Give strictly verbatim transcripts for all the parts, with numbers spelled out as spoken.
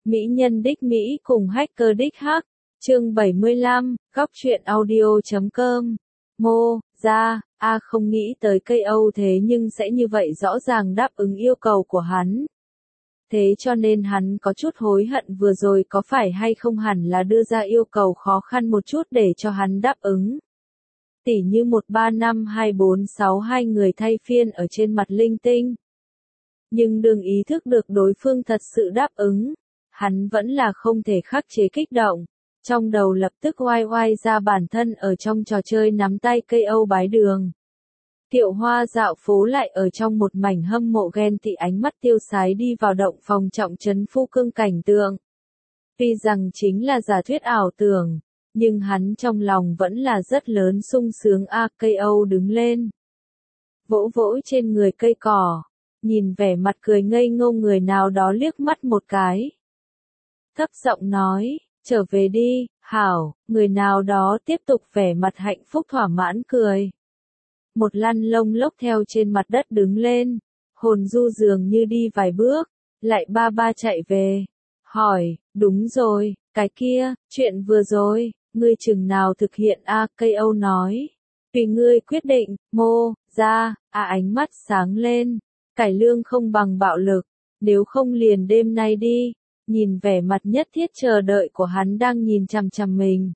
Mỹ nhân đích Mỹ cùng hacker đích hack. Chương bảy mươi lăm, góc truyện audio chấm com. Mô, ra, a không nghĩ tới cây Âu thế nhưng sẽ như vậy rõ ràng đáp ứng yêu cầu của hắn. Thế cho nên hắn có chút hối hận vừa rồi có phải hay không hẳn là đưa ra yêu cầu khó khăn một chút để cho hắn đáp ứng. Tỉ như một ba năm hai bốn sáu hai người thay phiên ở trên mặt linh tinh. Nhưng đừng ý thức được đối phương thật sự đáp ứng, hắn vẫn là không thể khắc chế kích động. Trong đầu lập tức oai oai ra bản thân ở trong trò chơi nắm tay cây Âu bái đường. Tiệu Hoa dạo phố lại ở trong một mảnh hâm mộ ghen tị ánh mắt tiêu sái đi vào động phòng trọng trấn phu cương cảnh tượng. Tuy rằng chính là giả thuyết ảo tưởng, nhưng hắn trong lòng vẫn là rất lớn sung sướng a. Cây Âu đứng lên, vỗ vỗ trên người cây cỏ, nhìn vẻ mặt cười ngây ngô người nào đó liếc mắt một cái. Thấp giọng nói, trở về đi, hảo, người nào đó tiếp tục vẻ mặt hạnh phúc thỏa mãn cười. Một lăn lông lốc theo trên mặt đất đứng lên, hồn du dường như đi vài bước, lại ba ba chạy về. Hỏi, đúng rồi, cái kia, chuyện vừa rồi, ngươi chừng nào thực hiện a? Cây Âu nói. Tùy ngươi quyết định, mô, ra, a ánh mắt sáng lên. Cải lương không bằng bạo lực, nếu không liền đêm nay đi. Nhìn vẻ mặt nhất thiết chờ đợi của hắn đang nhìn chằm chằm mình.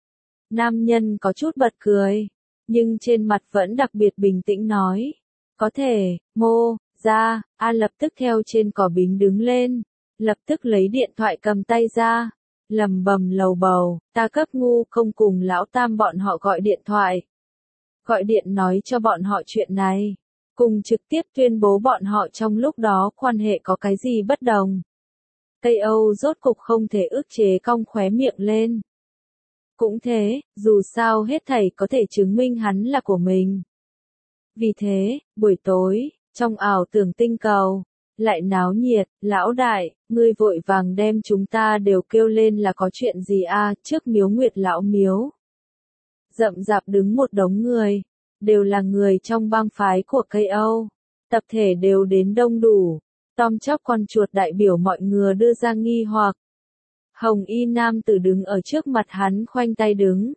Nam nhân có chút bật cười, nhưng trên mặt vẫn đặc biệt bình tĩnh nói. Có thể, mô, ra, a lập tức theo trên cỏ bính đứng lên, lập tức lấy điện thoại cầm tay ra, lầm bầm lầu bầu, ta cấp ngu không cùng lão tam bọn họ gọi điện thoại. Gọi điện nói cho bọn họ chuyện này, cùng trực tiếp tuyên bố bọn họ trong lúc đó quan hệ có cái gì bất đồng. Cây Âu rốt cục không thể ức chế cong khóe miệng lên. Cũng thế, dù sao hết thảy có thể chứng minh hắn là của mình. Vì thế, buổi tối, trong ảo tưởng tinh cầu, lại náo nhiệt, lão đại, ngươi vội vàng đem chúng ta đều kêu lên là có chuyện gì a? Trước miếu Nguyệt lão miếu. Rậm rạp đứng một đống người, đều là người trong bang phái của cây Âu, tập thể đều đến đông đủ. Tom chóc con chuột đại biểu mọi người đưa ra nghi hoặc. Hồng y nam tử đứng ở trước mặt hắn khoanh tay đứng.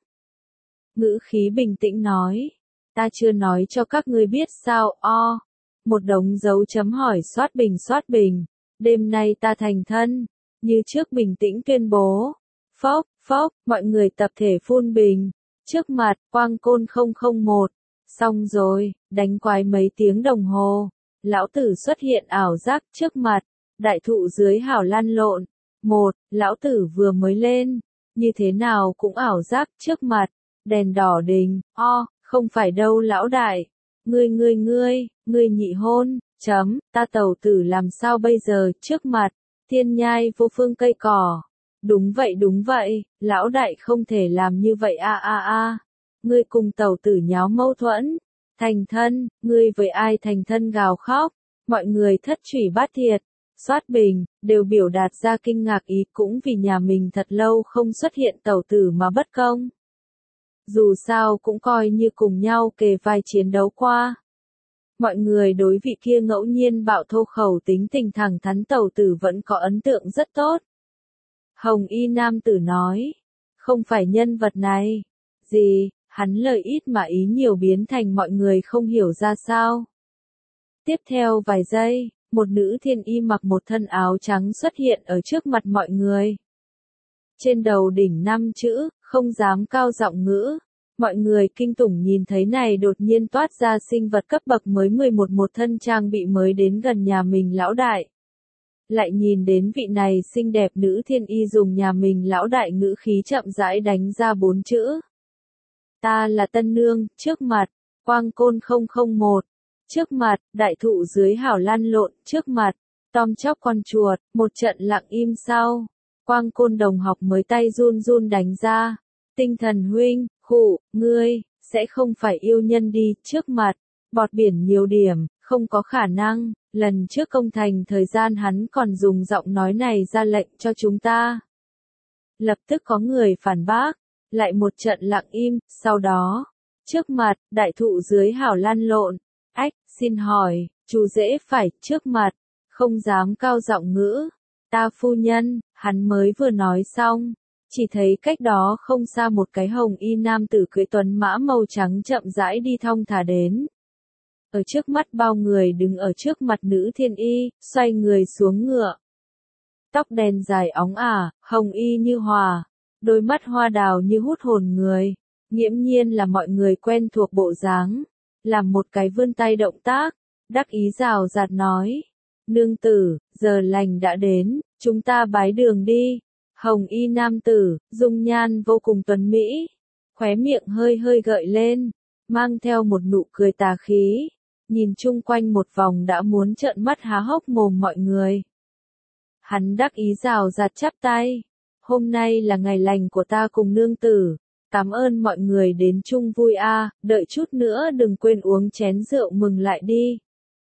Ngữ khí bình tĩnh nói. Ta chưa nói cho các ngươi biết sao o. Một đống dấu chấm hỏi soát bình soát bình. Đêm nay ta thành thân. Như trước bình tĩnh tuyên bố. Phốc, phốc, mọi người tập thể phun bình. Trước mặt, quang côn không không một. Xong rồi, đánh quái mấy tiếng đồng hồ. Lão tử xuất hiện ảo giác trước mặt, đại thụ dưới hảo lăn lộn. Một, lão tử vừa mới lên, như thế nào cũng ảo giác trước mặt, đèn đỏ đình, o, không phải đâu lão đại. Ngươi ngươi ngươi, ngươi nhị hôn, chấm, ta tẩu tử làm sao bây giờ trước mặt, thiên nhai vô phương cây cỏ. Đúng vậy đúng vậy, lão đại không thể làm như vậy a a a. Ngươi cùng tẩu tử nháo mâu thuẫn. Thành thân, ngươi với ai thành thân gào khóc, mọi người thất trủy bát thiệt, soát bình, đều biểu đạt ra kinh ngạc ý cũng vì nhà mình thật lâu không xuất hiện tẩu tử mà bất công. Dù sao cũng coi như cùng nhau kề vai chiến đấu qua. Mọi người đối vị kia ngẫu nhiên bạo thô khẩu tính tình thẳng thắn tẩu tử vẫn có ấn tượng rất tốt. Hồng y nam tử nói, không phải nhân vật này, gì? Hắn lời ít mà ý nhiều biến thành mọi người không hiểu ra sao. Tiếp theo vài giây, một nữ thiên y mặc một thân áo trắng xuất hiện ở trước mặt mọi người. Trên đầu đỉnh năm chữ, không dám cao giọng ngữ. Mọi người kinh tủng nhìn thấy này đột nhiên toát ra sinh vật cấp bậc mới mười một một thân trang bị mới đến gần nhà mình lão đại. Lại nhìn đến vị này xinh đẹp nữ thiên y dùng nhà mình lão đại ngữ khí chậm rãi đánh ra bốn chữ. Ta là tân nương, trước mặt, quang côn không không một, trước mặt, đại thụ dưới hảo lăn lộn, trước mặt, Tom chóc con chuột, một trận lặng im sau, quang côn đồng học mới tay run run đánh ra, tinh thần huynh, khụ, ngươi, sẽ không phải yêu nhân đi, trước mặt, bọt biển nhiều điểm, không có khả năng, lần trước công thành thời gian hắn còn dùng giọng nói này ra lệnh cho chúng ta. Lập tức có người phản bác. Lại một trận lặng im, sau đó, trước mặt, đại thụ dưới hảo lăn lộn, ách, xin hỏi, chú dễ phải, trước mặt, không dám cao giọng ngữ, Ta phu nhân, hắn mới vừa nói xong. Chỉ thấy cách đó không xa một cái hồng y nam tử cưỡi tuấn mã màu trắng chậm rãi đi thong thả đến. Ở trước mắt bao người đứng ở trước mặt nữ thiên y, xoay người xuống ngựa. Tóc đen dài óng ả, hồng y như hòa, đôi mắt hoa đào như hút hồn người, nghiễm nhiên là mọi người quen thuộc bộ dáng. Làm một cái vươn tay động tác, đắc ý rào rạt nói. Nương tử, giờ lành đã đến, chúng ta bái đường đi. Hồng y nam tử, dung nhan vô cùng tuấn mỹ, khóe miệng hơi hơi gợi lên, mang theo một nụ cười tà khí, nhìn chung quanh một vòng đã muốn trợn mắt há hốc mồm mọi người. Hắn đắc ý rào rạt chắp tay, hôm nay là ngày lành của ta cùng nương tử, cảm ơn mọi người đến chung vui a, đợi chút nữa đừng quên uống chén rượu mừng lại đi.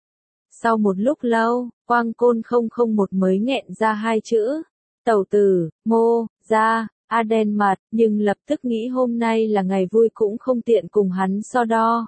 Sau một lúc lâu, Quang Côn không không một mới nghẹn ra hai chữ. Tẩu tử, mô, ra, a đen mặt, nhưng lập tức nghĩ hôm nay là ngày vui cũng không tiện cùng hắn so đo.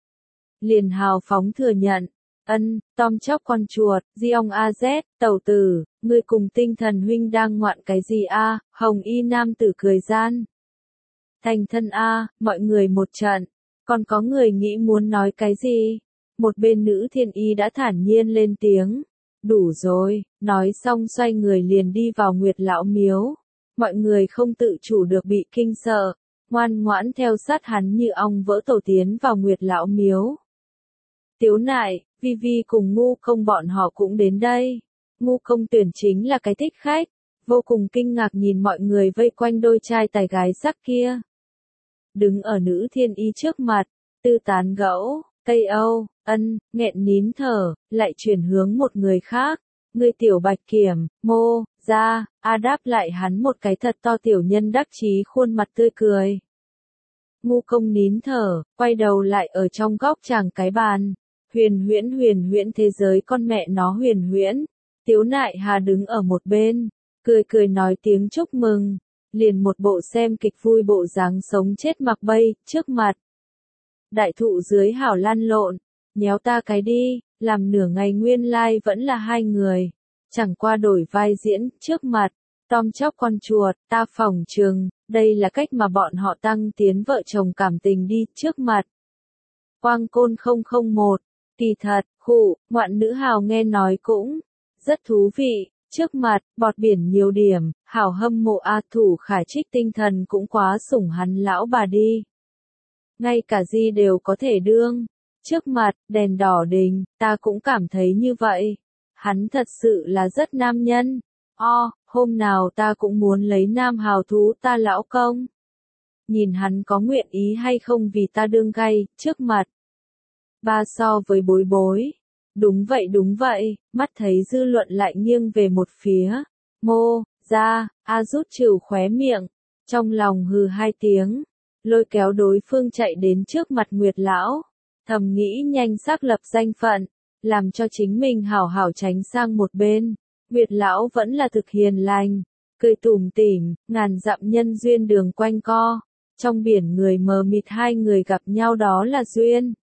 Liền hào phóng thừa nhận, ân, tom chóc con chuột, di ong a z, tẩu tử, ngươi cùng tinh thần huynh đang ngoạn cái gì a? Hồng y nam tử cười gian. Thành thân a, mọi người một trận, còn có người nghĩ muốn nói cái gì? Một bên nữ thiên y đã thản nhiên lên tiếng. Đủ rồi, nói xong xoay người liền đi vào Nguyệt lão miếu. Mọi người không tự chủ được bị kinh sợ, ngoan ngoãn theo sát hắn như ong vỡ tổ tiến vào Nguyệt lão miếu. Tiếu Nại, Vi Vi cùng Ngu Công bọn họ cũng đến đây. Ngu Công tuyển chính là cái thích khách, vô cùng kinh ngạc nhìn mọi người vây quanh đôi trai tài gái sắc kia. Đứng ở nữ thiên y trước mặt, tư tán gẫu. Tây Âu, ân, nghẹn nín thở, lại chuyển hướng một người khác. Người tiểu bạch kiểm, mô, ra, a đáp lại hắn một cái thật to tiểu nhân đắc chí khuôn mặt tươi cười. Ngu Công nín thở, quay đầu lại ở trong góc chàng cái bàn. Huyền huyễn huyền huyễn thế giới con mẹ nó huyền huyễn. Tiếu Nại Hà đứng ở một bên, cười cười nói tiếng chúc mừng. Liền một bộ xem kịch vui bộ dáng sống chết mặc bay, trước mặt. Đại thụ dưới hảo lăn lộn, nhéo ta cái đi, làm nửa ngày nguyên lai like vẫn là hai người. Chẳng qua đổi vai diễn, trước mặt, tom chóc con chuột, ta phỏng trường, đây là cách mà bọn họ tăng tiến vợ chồng cảm tình đi, trước mặt. Quang Côn không không một, kỳ thật, khụ, ngoạn nữ hào nghe nói cũng rất thú vị, trước mặt, bọt biển nhiều điểm, hảo hâm mộ A Thủ Khải Trích tinh thần cũng quá sủng hắn lão bà đi. Ngay cả Di đều có thể đương. Trước mặt, đèn đỏ đình, ta cũng cảm thấy như vậy. Hắn thật sự là rất nam nhân. O, hôm nào ta cũng muốn lấy nam hào thú ta lão công. Nhìn hắn có nguyện ý hay không vì ta đương gay, trước mặt. Ba so với bối bối. Đúng vậy đúng vậy, mắt thấy dư luận lại nghiêng về một phía. Mô, ra, A rút trừ khóe miệng. Trong lòng hừ hai tiếng. Lôi kéo đối phương chạy đến trước mặt Nguyệt lão, thầm nghĩ nhanh xác lập danh phận, làm cho chính mình hảo hảo tránh sang một bên. Nguyệt lão vẫn là thực hiền lành, cười tủm tỉm, ngàn dặm nhân duyên đường quanh co, trong biển người mờ mịt hai người gặp nhau đó là duyên.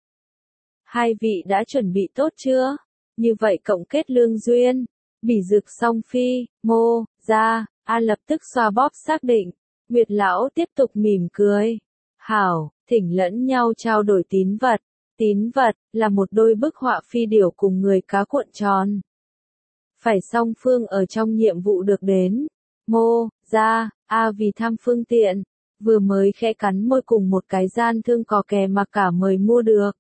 Hai vị đã chuẩn bị tốt chưa? Như vậy cộng kết lương duyên, bỉ dực song phi, mô, ra, A lập tức xoa bóp xác định. Nguyệt lão tiếp tục mỉm cười. Hảo, thỉnh lẫn nhau trao đổi tín vật. Tín vật, là một đôi bức họa phi điểu cùng người cá cuộn tròn. Phải song phương ở trong nhiệm vụ được đến. Mô, ra, A vì tham phương tiện. Vừa mới khẽ cắn môi cùng một cái gian thương cò kè mà cả mời mua được.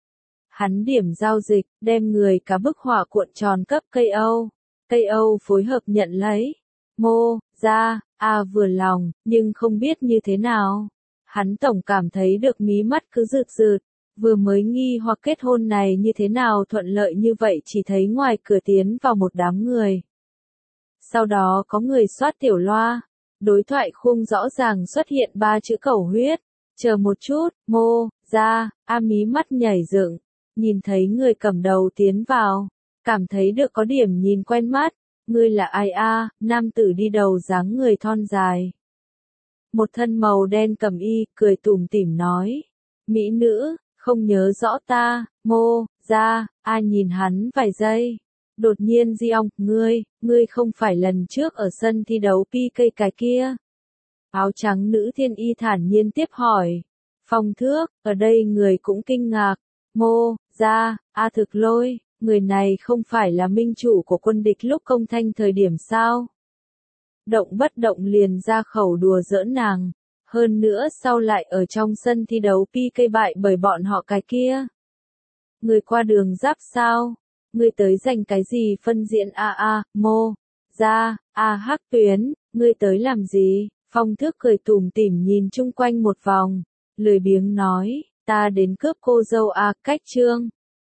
Hắn điểm giao dịch, đem người cá bức họa cuộn tròn cấp cây Âu. Cây Âu phối hợp nhận lấy. Mô, ra, A vừa lòng, nhưng không biết như thế nào. Hắn tổng cảm thấy được mí mắt cứ rượt rượt, vừa mới nghi hoặc kết hôn này như thế nào thuận lợi như vậy chỉ thấy ngoài cửa tiến vào một đám người. Sau đó có người soát tiểu loa, đối thoại khung rõ ràng xuất hiện ba chữ cầu huyết. Chờ một chút, mô, ra, A mí mắt nhảy dựng, nhìn thấy người cầm đầu tiến vào, cảm thấy được có điểm nhìn quen mắt. Ngươi là ai a? Nam tử đi đầu dáng người thon dài. Một thân màu đen cẩm y, cười tủm tỉm nói. Mỹ nữ, không nhớ rõ ta, mô, ra, A nhìn hắn vài giây. Đột nhiên Di Ong, ngươi, ngươi không phải lần trước ở sân thi đấu pi cây cái kia. Áo trắng nữ thiên y thản nhiên tiếp hỏi. Phong Thước, ở đây người cũng kinh ngạc. Mô, ra, A Thực Lôi, người này không phải là minh chủ của quân địch lúc công thanh thời điểm sao? Động bất động liền ra khẩu đùa giỡn nàng. Hơn nữa sau lại ở trong sân thi đấu pi cây bại bởi bọn họ cái kia. Người qua đường giáp sao? Ngươi tới giành cái gì phân diện a a, mô, ra, a hắc tuyến, ngươi tới làm gì? Phong Thước cười tủm tỉm nhìn chung quanh một vòng, lười biếng nói, ta đến cướp cô dâu a, cách trương.